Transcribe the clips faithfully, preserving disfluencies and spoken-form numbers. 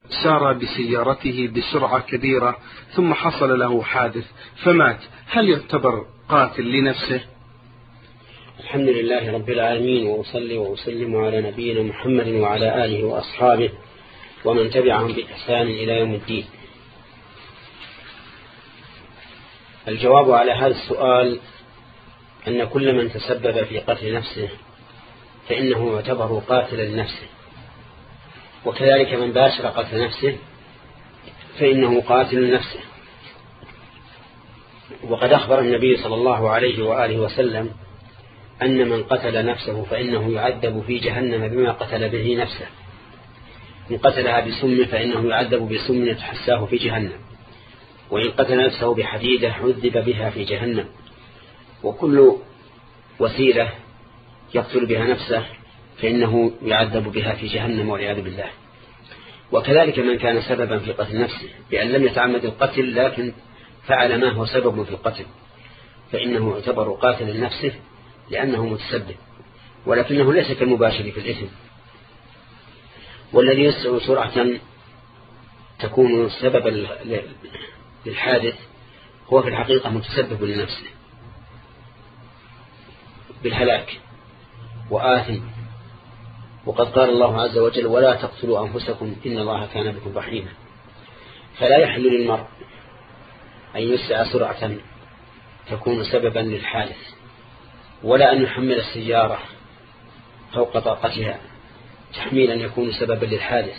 سار بسيارته بسرعة كبيرة ثم حصل له حادث فمات، هل يعتبر قاتل لنفسه؟ الحمد لله رب العالمين، وأصلي وأسلم على نبينا محمد وعلى آله وأصحابه ومن تبعهم بإحسان إلى يوم الدين. الجواب على هذا السؤال أن كل من تسبب في قتل نفسه فإنه يعتبر قاتلا لنفسه، وكذلك من باشر قتل نفسه فإنه قاتل لنفسه. وقد أخبر النبي صلى الله عليه وآله وسلم أن من قتل نفسه فإنه يعذب في جهنم بما قتل به نفسه، إن قتلها بسم فإنه يعذب بسم يتحساه في جهنم، وإن قتل نفسه بحديدة عذب بها في جهنم. وكل وسيلة يقتل بها نفسه فإنه يعذب بها في جهنم والعياذ بالله. وكذلك من كان سببا في قتل نفسه بأن لم يتعمد القتل لكن فعل ما هو سبب في القتل فإنه يعتبر قاتل لنفسه لأنه متسبب، ولكنه ليس كالمباشر في الإثم. والذي يسرع سرعة تكون سببا للحادث هو في الحقيقة متسبب لنفسه بالهلاك وآثم. وقد قال الله عز وجل: ولا تقتلوا أنفسكم إن الله كان بكم رحيما. فلا يحل للمرء أن يسرع سرعة تكون سببا للحادث، ولا أن يحمل السيارة فوق طاقتها تحميلا يكون سببا للحادث،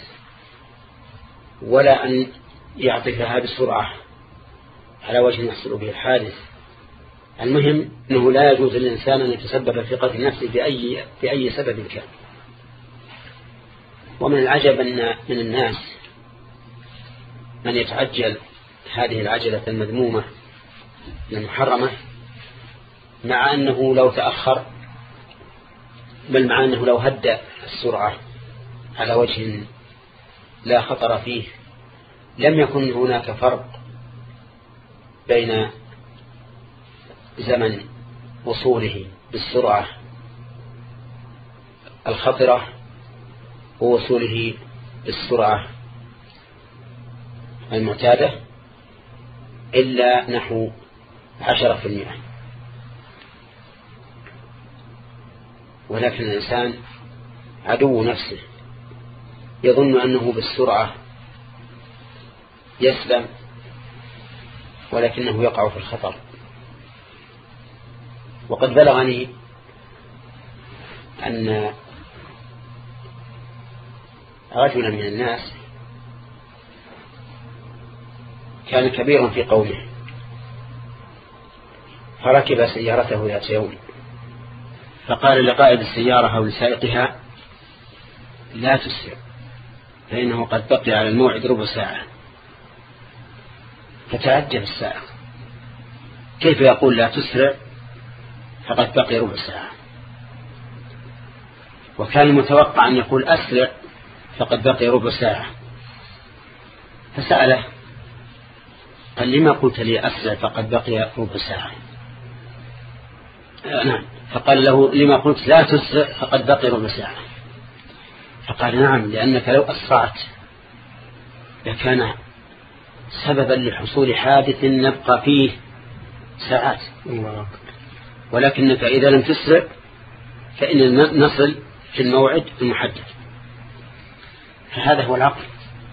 ولا أن يعطفها بالسرعة على وجه يحصل به الحادث. المهم أنه لا يجوز للإنسان أن يتسبب في قتل نفسه بأي, بأي سبب كان. ومن العجب أن من الناس من يتعجل هذه العجلة المذمومة المحرمة، مع أنه لو تأخر، بل مع أنه لو هدأ السرعة على وجه لا خطر فيه لم يكن هناك فرق بين زمن وصوله بالسرعة الخطرة ووصوله بالسرعة المعتادة إلا نحو عشرة في المئة. ولكن الإنسان عدو نفسه يظن أنه بالسرعة يسلم ولكنه يقع في الخطر. وقد بلغني أن رجلا من الناس كان كبيرا في قومه، فركب سيارته ذات يوم فقال لقائد السيارة أو لسائقها: لا تسرع فإنه قد بقي على الموعد ربع ساعة. فتعجب السائق: كيف يقول لا تسرع فقد بقي ربع ساعة؟ وكان المتوقع أن يقول أسرع فقد بقي ربع ساعة. فسأله قال: لما قلت لي أسرع فقد بقي ربع ساعة؟ آه نعم. فقال له: لما قلت لا تسرع فقد بقي ربع ساعة؟ فقال: نعم، لأنك لو أسرعت لكان سببا لحصول حادث نبقى فيه ساعات، ولكنك إذا لم تسرع فإن نصل في الموعد المحدد. فهذا هو العقل،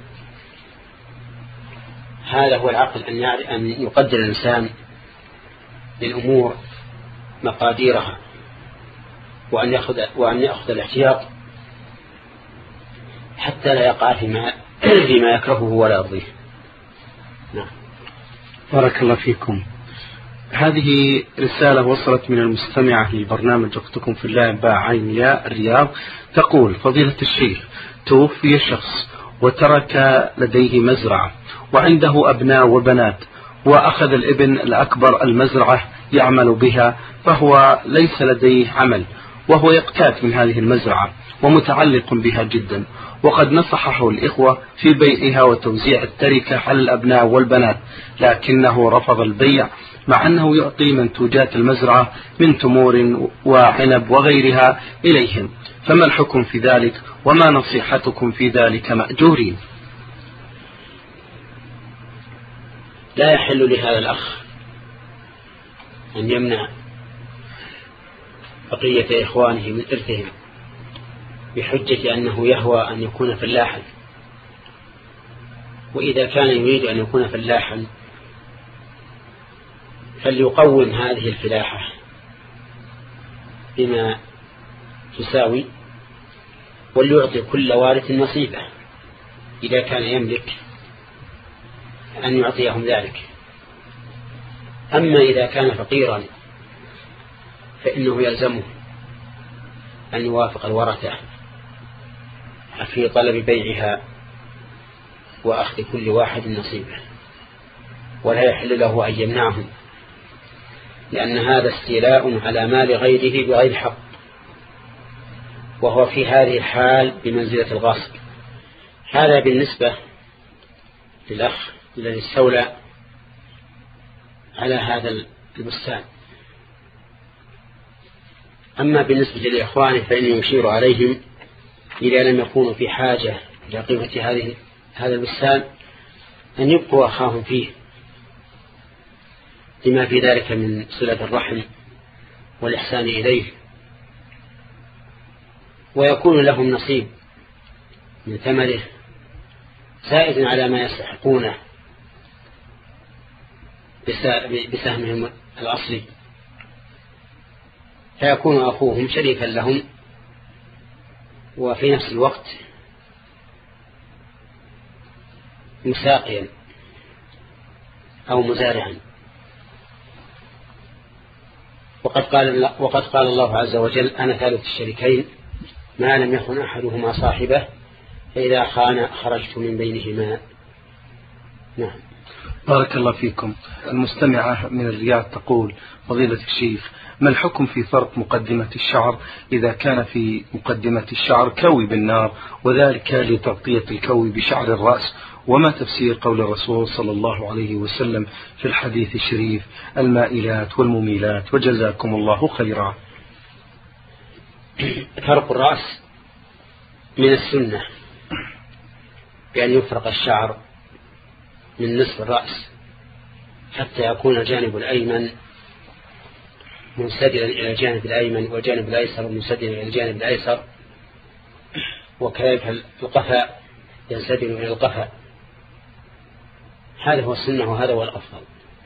هذا هو العقل أن أن يقدر الإنسان للأمور مقاديرها، وأن يأخذ وأن يأخذ الاحتياط حتى لا يقع فيما فيما يكرهه ولا يرضيه. نعم. بارك الله فيكم. هذه رسالة وصلت من المستمعة لبرنامج أختكم في الله باع عين يا الرياض، تقول: فضيلة الشيخ، توفي شخص وترك لديه مزرعة وعنده أبناء وبنات، وأخذ الابن الأكبر المزرعة يعمل بها، فهو ليس لديه عمل وهو يقتات من هذه المزرعة ومتعلق بها جدا، وقد نصحه الإخوة في بيعها وتوزيع التركة على الأبناء والبنات، لكنه رفض البيع مع أنه يعطي منتوجات المزرعة من تمور وعنب وغيرها إليهم. فما الحكم في ذلك وما نصيحتكم في ذلك مأجورين؟ لا يحل لهذا الأخ أن يمنع بقية إخوانه من إرثهم بحجة أنه يهوى أن يكون فلاحا. وإذا كان يريد أن يكون فلاحا فليقوم هذه الفلاحة بما تساوي، وليعطي كل وارث نصيبه إذا كان يملك أن يعطيهم ذلك. أما إذا كان فقيرا فإنه يلزمه أن يوافق الورثة في طلب بيعها وأخذ كل واحد نصيبه، ولا يحل له أن يمنعهم، لأن هذا استيلاء على مال غيره بغير حق، وهو في هذه الحال بمنزلة الغاصب. هذا بالنسبة للأخ الذي استولى على هذا البستان. أما بالنسبة لإخوانه فإنه يشير عليهم إذا لم يكونوا في حاجة إلى قيمة هذه هذا البستان أن يبقوا أخاهم فيه، لما في ذلك من صلة الرحم والإحسان إليه، ويكون لهم نصيب من ثمره زائد على ما يستحقونه بسهمهم الأصلي، فيكون أخوهم شريكا لهم وفي نفس الوقت مساقيا أو مزارعا. وقد قال, وقد قال الله عز وجل: أنا ثالث الشريكين ما لم يكن أحدهما صاحبه فإذا خان خرجت من بينهما. نعم. بارك الله فيكم. المستمعة من الرياض تقول: فضيلة الشيخ، ما الحكم في فرق مقدمة الشعر إذا كان في مقدمة الشعر كوي بالنار وذلك لتغطية الكوي بشعر الرأس؟ وما تفسير قول الرسول صلى الله عليه وسلم في الحديث الشريف: المائلات والمميلات؟ وجزاكم الله خيرا. فرق الرأس من السنة بأن يفرق الشعر من نصف الرأس حتى يكون الجانب الأيمن منسدلا إلى الجانب الأيمن والجانب الأيسر منسدلا إلى الجانب الأيسر، وكذلك القفاء ينسدل إلى القفاء. هذا هو السنة وهذا هو الأفضل.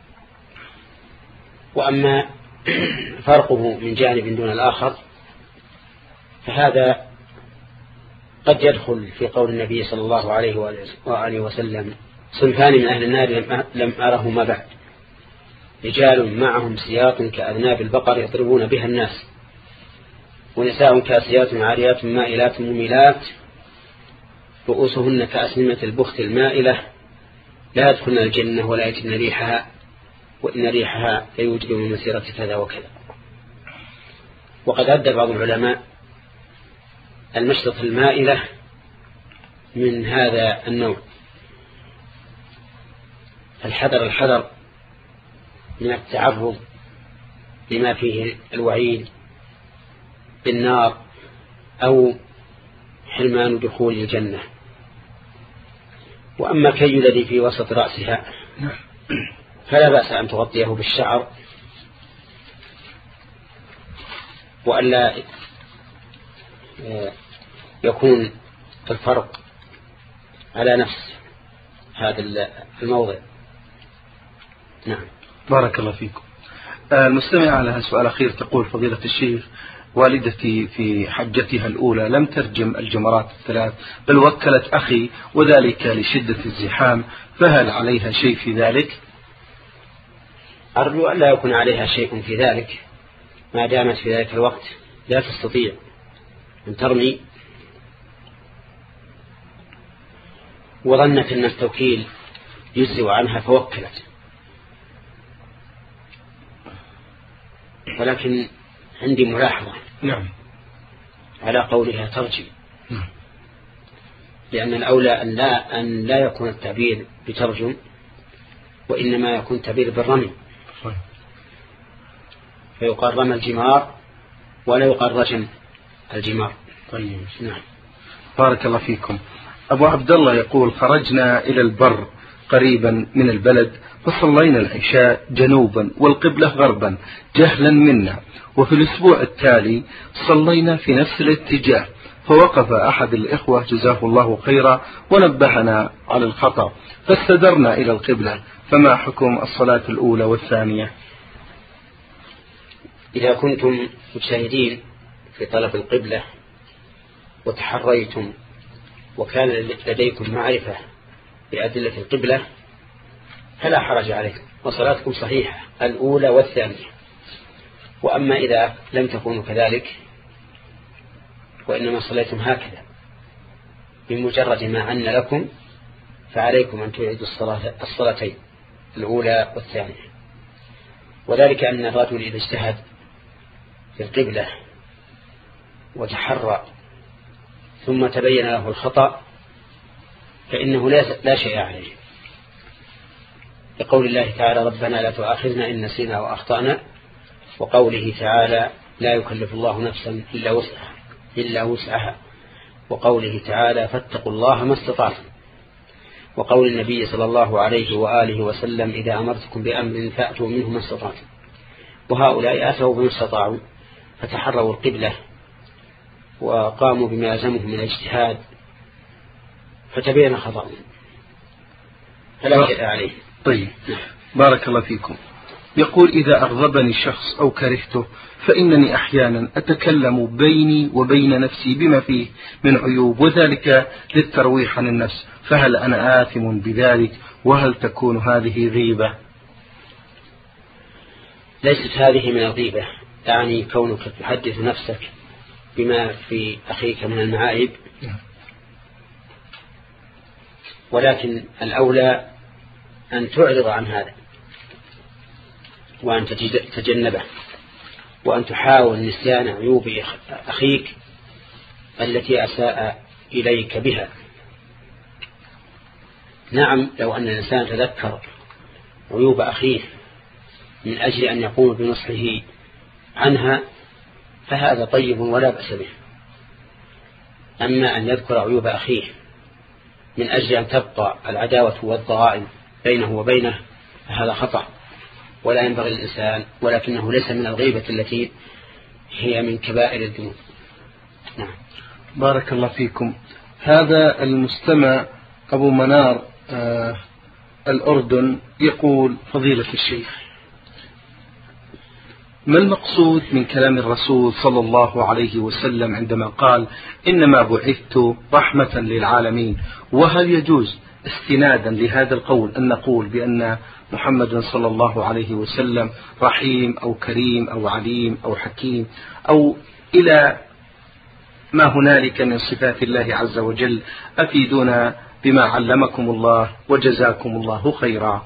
وأما فرقه من جانب دون الآخر فهذا قد يدخل في قول النبي صلى الله عليه وآله وسلم: صنفان من أهل النار لم أرهما بعد، رجال معهم سياط كأذناب البقر يضربون بها الناس، ونساء كاسيات عاريات مائلات مميلات رؤوسهن كأسنمة البخت المائلة لا يدخلن الجنة ولا يجدن ريحها وإن ريحها ليوجد من مسيرة كذا وكذا. وقد أدى بعض العلماء المشرط المائلة من هذا النوع، فالحذر الحذر من التعرض لما فيه الوعيد بالنار أو حرمان دخول الجنة. وأما كي الذي في وسط رأسها فلا بأس أن تغطيه بالشعر وألا يكون الفرق على نفس هذا الموضع. نعم. بارك الله فيكم. المستمع لها سؤال أخير تقول: فضيلة الشيخ، والدتي في حجتها الأولى لم ترجم الجمرات الثلاث بل وكلت أخي وذلك لشدة الزحام، فهل عليها شيء في ذلك؟ أرجو أن لا يكون عليها شيء في ذلك ما دامت في ذلك الوقت لا تستطيع أن ترمي وظنت أن التوكيل يجزئ عنها فوكلت. ولكن عندي ملاحظة نعم على قولها ترجم، لأن الأولى أن لا, أن لا يكون التعبير بترجم وإنما يكون التعبير بالرمي، فيقال رمى الجمار ولا يقال رجم الجمار. طيب. نعم. بارك الله فيكم. أبو عبد الله يقول: خرجنا إلى البر قريبا من البلد، فصلينا العشاء جنوبا والقبلة غربا جهلا منا، وفي الأسبوع التالي صلينا في نفس الاتجاه، فوقف أحد الإخوة جزاه الله خيرا ونبهنا على الخطأ، فاستدرنا إلى القبلة. فما حكم الصلاة الأولى والثانية؟ إذا كنتم مجتهدين في طلب القبلة وتحريتم وكان لديكم معرفة بأدلة القبلة فلا حرج عليكم وصلاتكم صحيحة الأولى والثانية. وأما إذا لم تكونوا كذلك وإنما صليتم هكذا بمجرد ما عن لكم فعليكم أن تعيدوا الصلاة الصلاتين الأولى والثانية. وذلك أن الرجل إذا اجتهد في القبلة وتحرى ثم تبين له الخطأ فإنه لا شيء عليه، لقول الله تعالى ربنا لا تؤاخذنا إن نسينا وأخطأنا، وقوله تعالى لا يكلف الله نفسا إلا وسعها إلا وسعها، وقوله تعالى فاتقوا الله ما استطعتم، وقول النبي صلى الله عليه وآله وسلم إذا أمرتكم بأمر فأتوا منه ما استطعتم. وهؤلاء أتوا بما استطاعوا فتحروا القبلة وقاموا بما يلزمهم من الاجتهاد فتبين خطأهم فلا شيء عليه. طيب بارك الله فيكم. يقول إذا أغضبني شخص أو كرهته فإنني أحيانا أتكلم بيني وبين نفسي بما فيه من عيوب، وذلك للترويح عن النفس، فهل أنا آثم بذلك؟ وهل تكون هذه غيبة؟ ليست هذه من الغيبة، يعني كونك تحدث نفسك بما في أخيك من المعايب، ولكن الأولى أن تعرض عن هذا وأن تتجنبه وأن تحاول نسيان عيوب أخيك التي أساء إليك بها. نعم لو أن الإنسان تذكر عيوب أخيه من أجل أن يقوم بنصحه عنها فهذا طيب ولا بأس به، أما أن يذكر عيوب أخيه من أجل أن تبقى العداوة والضغائن بينه وبينه فهذا خطأ ولا ينبغي الإنسان، ولكنه ليس من الغيبة التي هي من كبائر الذنوب. نعم. بارك الله فيكم. هذا المستمع أبو منار آه الأردن يقول فضيلة الشيخ، ما المقصود من كلام الرسول صلى الله عليه وسلم عندما قال إنما بعثت رحمة للعالمين؟ وهل يجوز استنادا لهذا القول أن نقول بأن محمد صلى الله عليه وسلم رحيم أو كريم أو عليم أو حكيم أو إلى ما هنالك من صفات الله عز وجل؟ أفيدونا بما علمكم الله وجزاكم الله خيرا.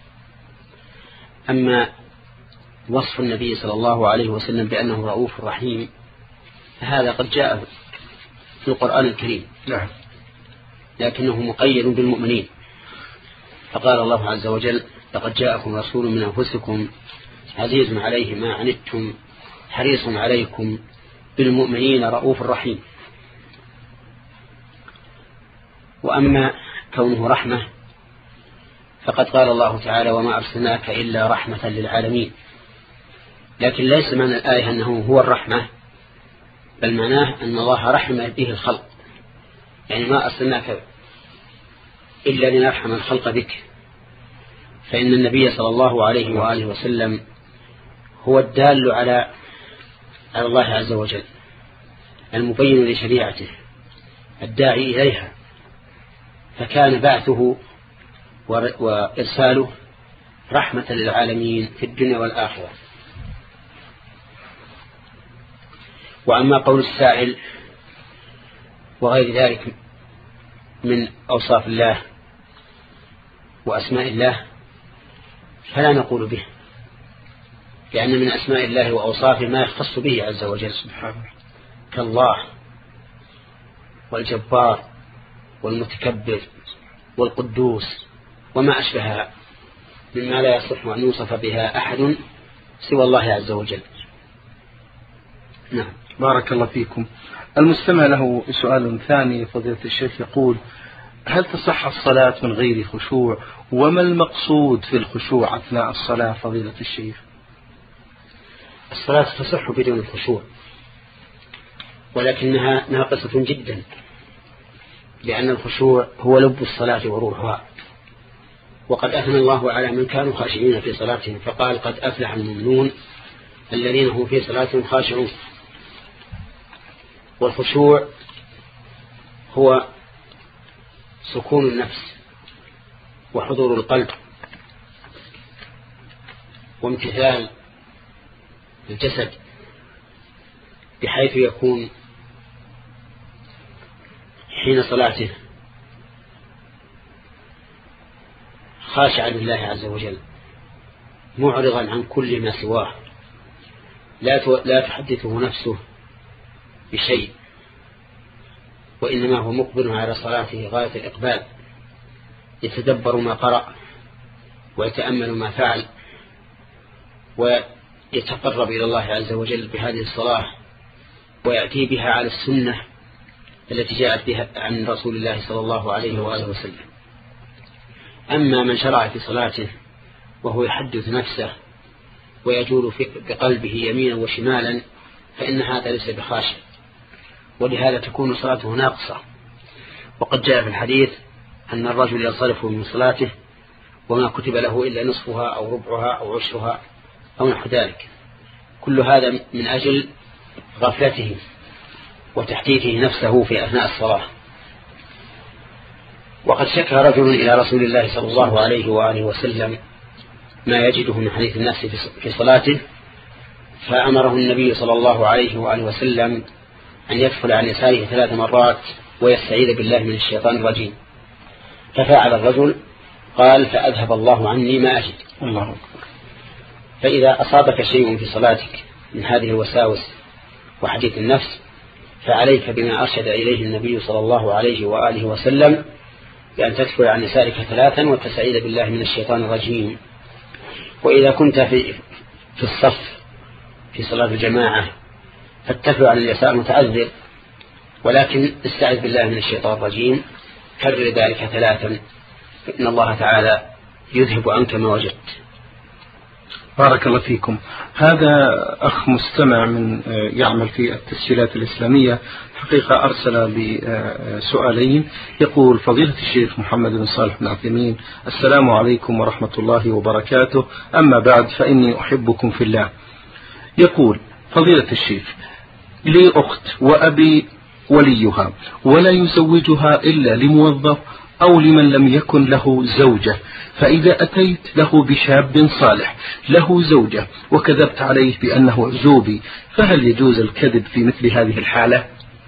أما وصف النبي صلى الله عليه وسلم بأنه رؤوف رحيم فهذا قد جاء في القرآن الكريم، نعم، لكنه مقيد بالمؤمنين، فقال الله عز وجل لقد جاءكم رسول من أنفسكم عزيز عليه ما عنتم حريص عليكم بالمؤمنين رؤوف رحيم. وأما كونه رحمة فقد قال الله تعالى وما أرسلناك إلا رحمة للعالمين، لكن ليس معنى الآية أنه هو الرحمة، بل معناه أن الله رحم به الخلق، يعني ما أرسلناك إلا لنرحم الخلق بك. فإن النبي صلى الله عليه وآله وسلم هو الدال على على الله عز وجل المبين لشريعته الداعي إليها، فكان بعثه وإرساله رحمة للعالمين في الدنيا والآخرة. وأما قول السائل وغير ذلك من أوصاف الله وأسماء الله فلا نقول به، لأن من أسماء الله وأوصافه ما يختص به عز وجل سبحانه كالله والجبار والمتكبر والقدوس وما أشبهها مما لا يصح أن يوصف بها أحد سوى الله عز وجل. نعم. بارك الله فيكم. المستمع له سؤال ثاني فضيلة الشيخ يقول هل تصح الصلاة من غير خشوع؟ وما المقصود في الخشوع أثناء الصلاة فضيلة الشيخ؟ الصلاة تصح بدون الخشوع، ولكنها ناقصة جدا، لأن الخشوع هو لب الصلاة وروحها. وقد أثنى الله على من كانوا خاشعين في صلاتهم، فقال قد أفلح المؤمنون الذين هم في صلاتهم خاشعون. والخشوع هو سكون النفس وحضور القلب وامتثال الجسد، بحيث يكون حين صلاته خاشعا لله عز وجل، معرضا عن كل ما سواه، لا لا تحدثه نفسه بشيء، وإنما هو مقبل على صلاته غاية الإقبال، يتدبر ما قرأ ويتأمل ما فعل، ويتقرب إلى الله عز وجل بهذه الصلاة، ويأتي بها على السنة التي جاءت بها عن رسول الله صلى الله عليه وآله وسلم. أما من شرع في صلاته وهو يحدث نفسه ويجول بقلبه يمينا وشمالا، فإن هذا ليس بخاشع، ولهذا تكون صلاته ناقصة. وقد جاء في الحديث أن الرجل ينصرف من صلاته وما كتب له إلا نصفها أو ربعها أو عشرها أو نحو ذلك، كل هذا من أجل غفلته وتحديثه نفسه في أثناء الصلاة. وقد شكى رجل إلى رسول الله صلى الله عليه وآله وسلم ما يجده من حديث الناس في صلاته، فأمره النبي صلى الله عليه وآله وسلم أن يدخل عن يساره ثلاث مرات ويستعيذ بالله من الشيطان الرجيم. ففعل الرجل، قال فأذهب الله عني ما أجد. الله أكبر. فإذا أصابك شيء في صلاتك من هذه الوساوس وحديث النفس، فعليك بما أرشد إليه النبي صلى الله عليه وآله وسلم، بأن تدخل عن يسارك ثلاثا وتستعيذ بالله من الشيطان الرجيم. وإذا كنت في في الصف في صلاة الجماعة فاتدخل عن اليسار متأذر، ولكن استعذ بالله من الشيطان الرجيم، كرر ذلك ثلاثا، فإن الله تعالى يذهب عنك ما وجدت. بارك الله فيكم. هذا أخ مستمع من يعمل في التسجيلات الإسلامية، حقيقة أرسل بسؤالين. يقول فضيلة الشيخ محمد بن صالح بن عثيمين: السلام عليكم ورحمة الله وبركاته، أما بعد فإني أحبكم في الله. يقول فضيلة الشيخ: لي أخت وأبي وليها ولا يزوجها إلا لموظف أو لمن لم يكن له زوجة، فإذا أتيت له بشاب صالح له زوجة وكذبت عليه بأنه عزوبي، فهل يجوز الكذب في مثل هذه الحالة؟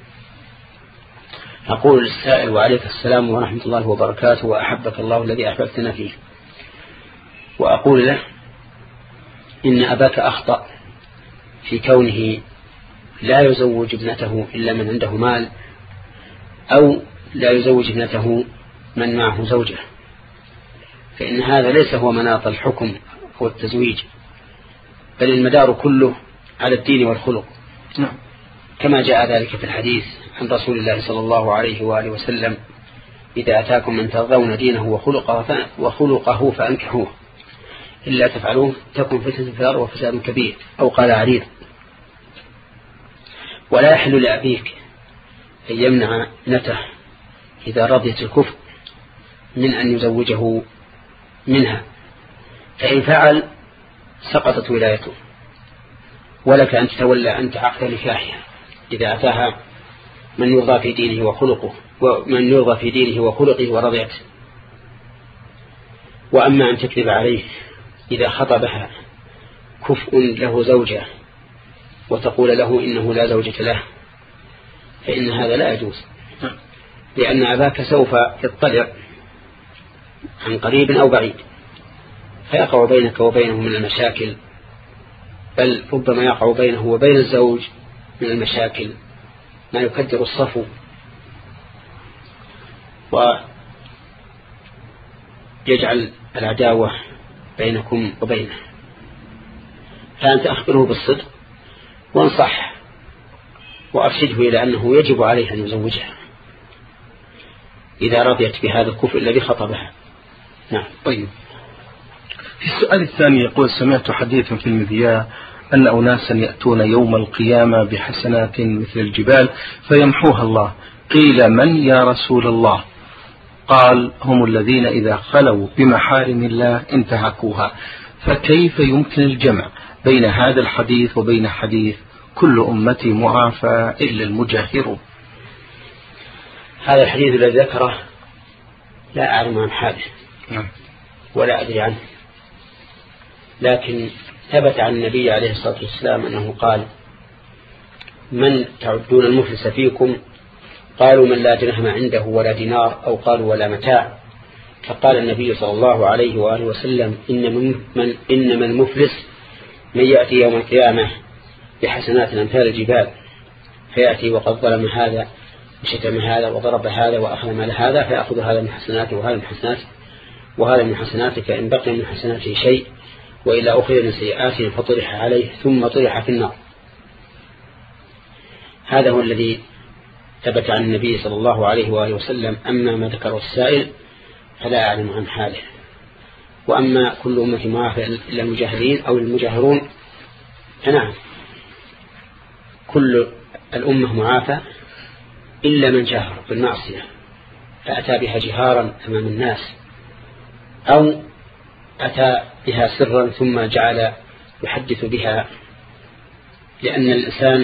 أقول للسائل: وعليك السلام ورحمة الله وبركاته، وأحبك الله الذي أحببتنا فيه. وأقول له: إن أباك أخطأ في كونه لا يزوج ابنته إلا من عنده مال، أو لا يزوج ابنته من معه زوجة، فإن هذا ليس هو مناط الحكم هو التزويج، بل المدار كله على الدين والخلق، كما جاء ذلك في الحديث عن رسول الله صلى الله عليه وآله وسلم: إذا أتاكم من ترضون دينه وخلقه وخلقه فأنكحوه، إلا تفعلوه تكن فتنة في الأرض وفساد كبير، أو قال عريض. ولا يحل لأبيك أن يمنع ابنته إذا رضيت الكفر من أن يزوجه منها، فإن فعل سقطت ولايته، ولك أن تتولى أنت عقد نكاحها إذا أتاها من يرضى في دينه وخلقه ومن يرضى في دينه وخلقه ورضيته. وأما أن تكذب عليه إذا خطبها كفء له زوجة وتقول له إنه لا زوجة له، فإن هذا لا يجوز، لأن أباك سوف يطلع عن قريب أو بعيد فيقع بينك وبينه من المشاكل، بل ربما يقع بينه وبين الزوج من المشاكل ما يكدر الصفو ويجعل العداوة بينكم وبينه. فأنت أخبره بالصدق وانصح وأرشده إلى أنه يجب عليه أن يزوجها، إذا رضيت بهذا الكفر الذي خطبها. نعم. طيب. في السؤال الثاني يقول: سمعت حديثا في المذياع أن أناسا يأتون يوم القيامة بحسنات مثل الجبال فيمحوها الله، قيل: من يا رسول الله؟ قال: هم الذين إذا خلوا بمحارم الله انتهكوها. فكيف يمكن الجمع بين هذا الحديث وبين حديث كل أمتي معافى إلا المجاهرون؟ هذا الحديث الذي ذكره لا أعلم عن حاله ولا أدري عنه، لكن ثبت عن النبي عليه الصلاة والسلام أنه قال: من تعدون المفلس فيكم؟ قالوا: من لا درهم عنده ولا دينار، أو قالوا: ولا متاع. فقال النبي صلى الله عليه وآله وسلم: إنما إنما المفلس من يأتي يوم القيامة بحسنات أمثال الجبال، فيأتي وقد ظلم هذا وشتم هذا وضرب هذا وأخذ مال هذا، فيأخذ هذا من حسناته وهذا من حسناته وهذا من حسناته، فإن بقي من حسناته شيء وإلا أخذ من سيئاته فطرح عليه ثم طرح في النار. هذا هو الذي ثبت عن النبي صلى الله عليه وآله وسلم. أما ما ذكره السائل فلا أعلم عن حاله. وأما كل أمة معافى إلا المجاهرين أو المجاهرون، فنعم كل الأمة معافى إلا من جاهر بالمعصية فأتى بها جهارا أمام الناس، أو أتى بها سرا ثم جعل يحدث بها، لأن الإنسان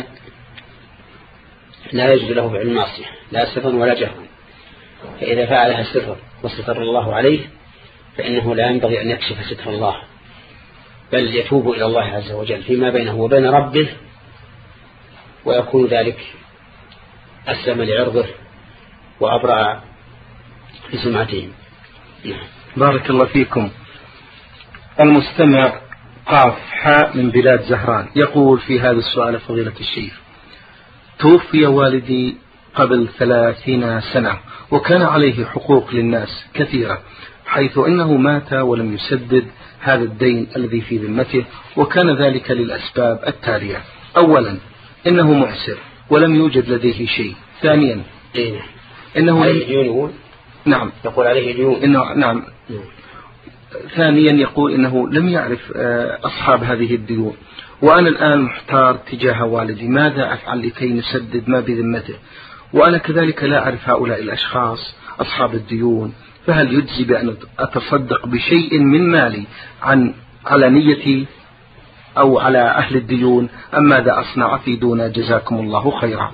لا يجوز له فعل المعصية لا سرا ولا جهرا، فإذا فعلها سرا وستر الله عليه فإنه لا ينبغي أن يكشف ستر الله، بل يتوب إلى الله عز وجل فيما بينه وبين ربه، ويكون ذلك أسلم لعرضه وأبرع لسمعته. بارك الله فيكم. المستمع قاف حاء من بلاد زهران يقول في هذا السؤال: فضيلة الشيخ، توفي والدي قبل ثلاثين سنة وكان عليه حقوق للناس كثيرة، حيث إنه مات ولم يسدد هذا الدين الذي في ذمته، وكان ذلك للأسباب التالية: أولا إنه معسر ولم يوجد لديه شيء. ثانيا إنه عليه ديون. نعم يقول عليه ديون. إنه نعم. ثانيا يقول إنه لم يعرف أصحاب هذه الديون، وأنا الآن محتار تجاه والدي، ماذا أفعل لكي نسدد ما بذمته؟ وأنا كذلك لا أعرف هؤلاء الأشخاص أصحاب الديون، فهل يجزي بأن أتصدق بشيء من مالي عن على نيتي أو على أهل الديون، أم ماذا أصنع؟ في دون جزاكم الله خيرا.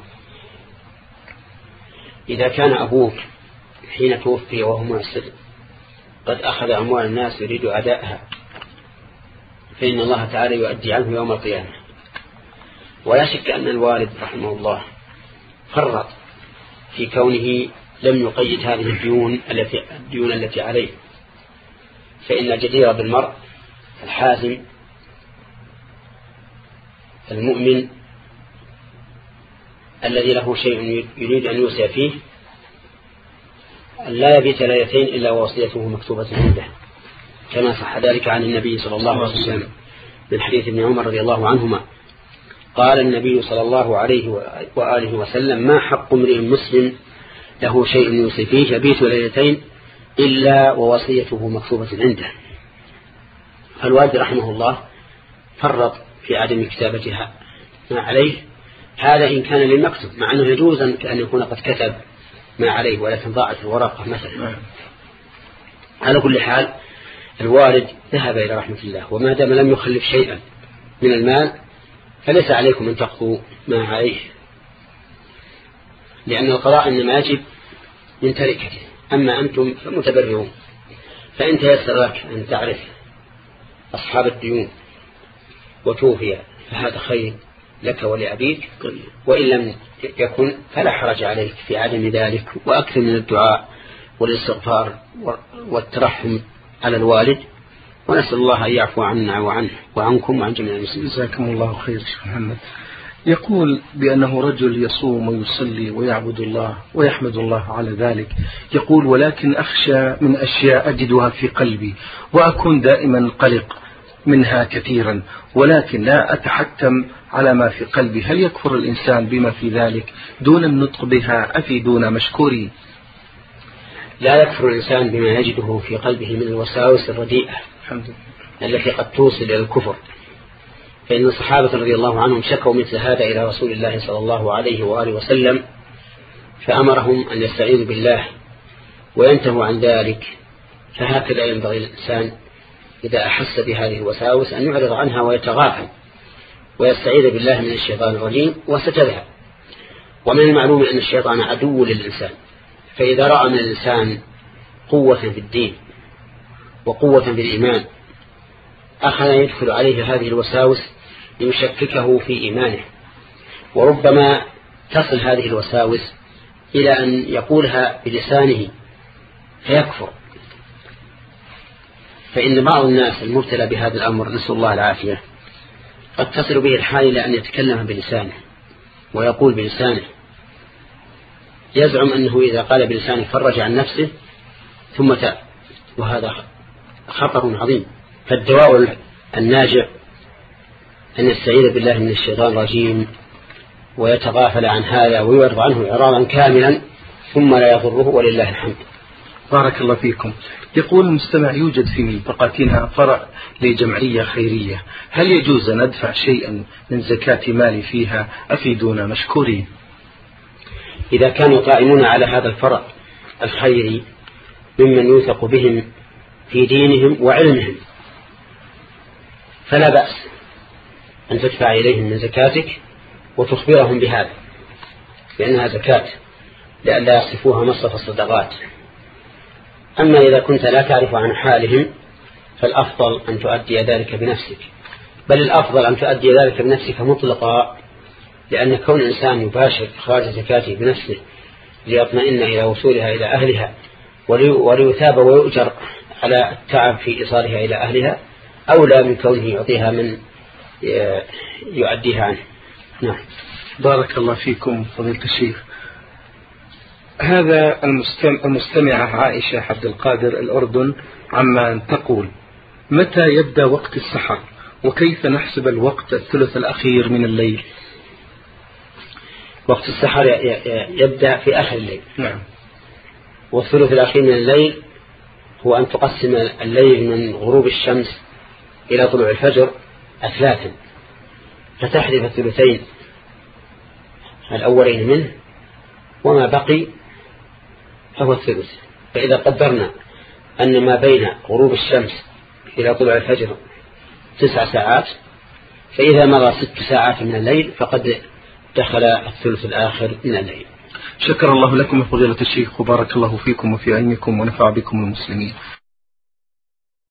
إذا كان أبوك حين توفي وهو معسر قد أخذ أموال الناس يريد أدائها، فإن الله تعالى يؤدي عنه يوم القيامة. ولا شك أن الوالد رحمه الله فرط في كونه لم يقيد هذه الديون التي الديون التي عليه، فإن الجدير بالمرء الحازم المؤمن الذي له شيء يريد أن يوصي فيه أن لا يبيت ليلتين إلا ووصيته مكتوبة عنده، كما صح ذلك عن النبي صلى الله عليه وسلم من حديث ابن عمر رضي الله عنهما قال النبي صلى الله عليه وآله وسلم: ما حق امرئ مسلم له شيء يوصي فيه يبيت ليلتين إلا ووصيته مكتوبة عنده. فالوالد رحمه الله فرط في عدم كتابتها ما عليه، هذا إن كان للمكتب، مع أنه يجوز أن يكون قد كتب ما عليه ولكن ضاعت الورقة مثلا. على كل حال الوالد ذهب إلى رحمة الله، وما دام لم يخلف شيئا من المال فليس عليكم أن تقضوا ما عليه، لأن القضاء إنما يجب من تركته، أما أنتم فمتبرعون. فإن تيسر لك أن تعرف أصحاب الديون وتوفي فهذا خير لك ولأبيك، وإن لم يكن فلا حرج عليك في عدم ذلك، وأكثر من الدعاء والاستغفار والترحم على الوالد، ونسأل الله أن يعفو عنا وعنه وعنكم وعن جميع المسلمين. جزاكم الله خير شيخ محمد. يقول بأنه رجل يصوم ويصلي ويعبد الله ويحمد الله على ذلك، يقول: ولكن أخشى من أشياء أجدها في قلبي وأكون دائما قلق منها كثيرا، ولكن لا أتحكم على ما في قلبي، هل يكفر الإنسان بما في ذلك دون النطق بها؟ أفيدونا مشكورين. لا يكفر الإنسان بما يجده في قلبه من الوساوس الرديئة التي قد توصل إلى الكفر، فإن الصحابة رضي الله عنهم شكوا مثل هذا إلى رسول الله صلى الله عليه وآله وسلم، فأمرهم أن يستعيذوا بالله وينتهوا عن ذلك. فهكذا ينبغي الإنسان إذا أحس بهذه الوساوس أن يعرض عنها ويتغافل ويستعيذ بالله من الشيطان الرجيم وستذهب. ومن المعلوم أن الشيطان عدو للإنسان، فإذا رأى من الإنسان قوة في الدين وقوة في الإيمان أخذ يدخل عليه هذه الوساوس ليشككه في إيمانه، وربما تصل هذه الوساوس إلى أن يقولها بلسانه فيكفر. فإن بعض الناس المبتلى بهذا الأمر نسأل الله العافية قد تصل به الحال إلى أن يتكلم بلسانه ويقول بلسانه، يزعم أنه إذا قال بلسانه فرج عن نفسه ثم تاب، وهذا خطر عظيم. فالدواء الناجع أن يستعيذ بالله من الشيطان الرجيم ويتغافل عن هذا ويعرض عنه إعراضا كاملا ثم لا يضره، ولله الحمد. بارك الله فيكم. يقول المستمع: يوجد في منطقتنا فرع لجمعية خيرية، هل يجوز أن أدفع شيئا من زكاة مالي فيها؟ أفيدونا مشكورين. إذا كانوا قائمون على هذا الفرع الخيري ممن يوثق بهم في دينهم وعلمهم فلا بأس أن تدفع إليهم من زكاتك وتخبرهم بهذا، لأنها زكاة لئلا يصفوها مصرف الصدقات. أما إذا كنت لا تعرف عن حالهم فالأفضل أن تؤدي ذلك بنفسك، بل الأفضل أن تؤدي ذلك بنفسك مطلقا، لأن كون الإنسان يباشر إخراج زكاته بنفسه ليطمئن إلى وصولها إلى أهلها وليثاب ويؤجر على التعب في إيصالها إلى أهلها أولى من كونه يعطيها من يؤديها عنه. نعم. بارك الله فيكم فضيلة الشيخ. هذا المستمعة عائشة عبد القادر الأردن عمان تقول: متى يبدأ وقت السحر؟ وكيف نحسب الوقت الثلث الأخير من الليل؟ وقت السحر يبدأ في آخر الليل. نعم. والثلث الأخير من الليل هو أن تقسم الليل من غروب الشمس إلى طلوع الفجر أثلاثا، فتحذف الثلثين الأولين منه وما بقي فهو الثلث. فإذا قدرنا أن ما بين غروب الشمس إلى طلوع الفجر تسع ساعات، فإذا مضى ست ساعات من الليل فقد دخل الثلث الآخر من الليل. شكر الله لكم فضيلة الشيخ وبارك الله فيكم وفي علمكم ونفع بكم المسلمين.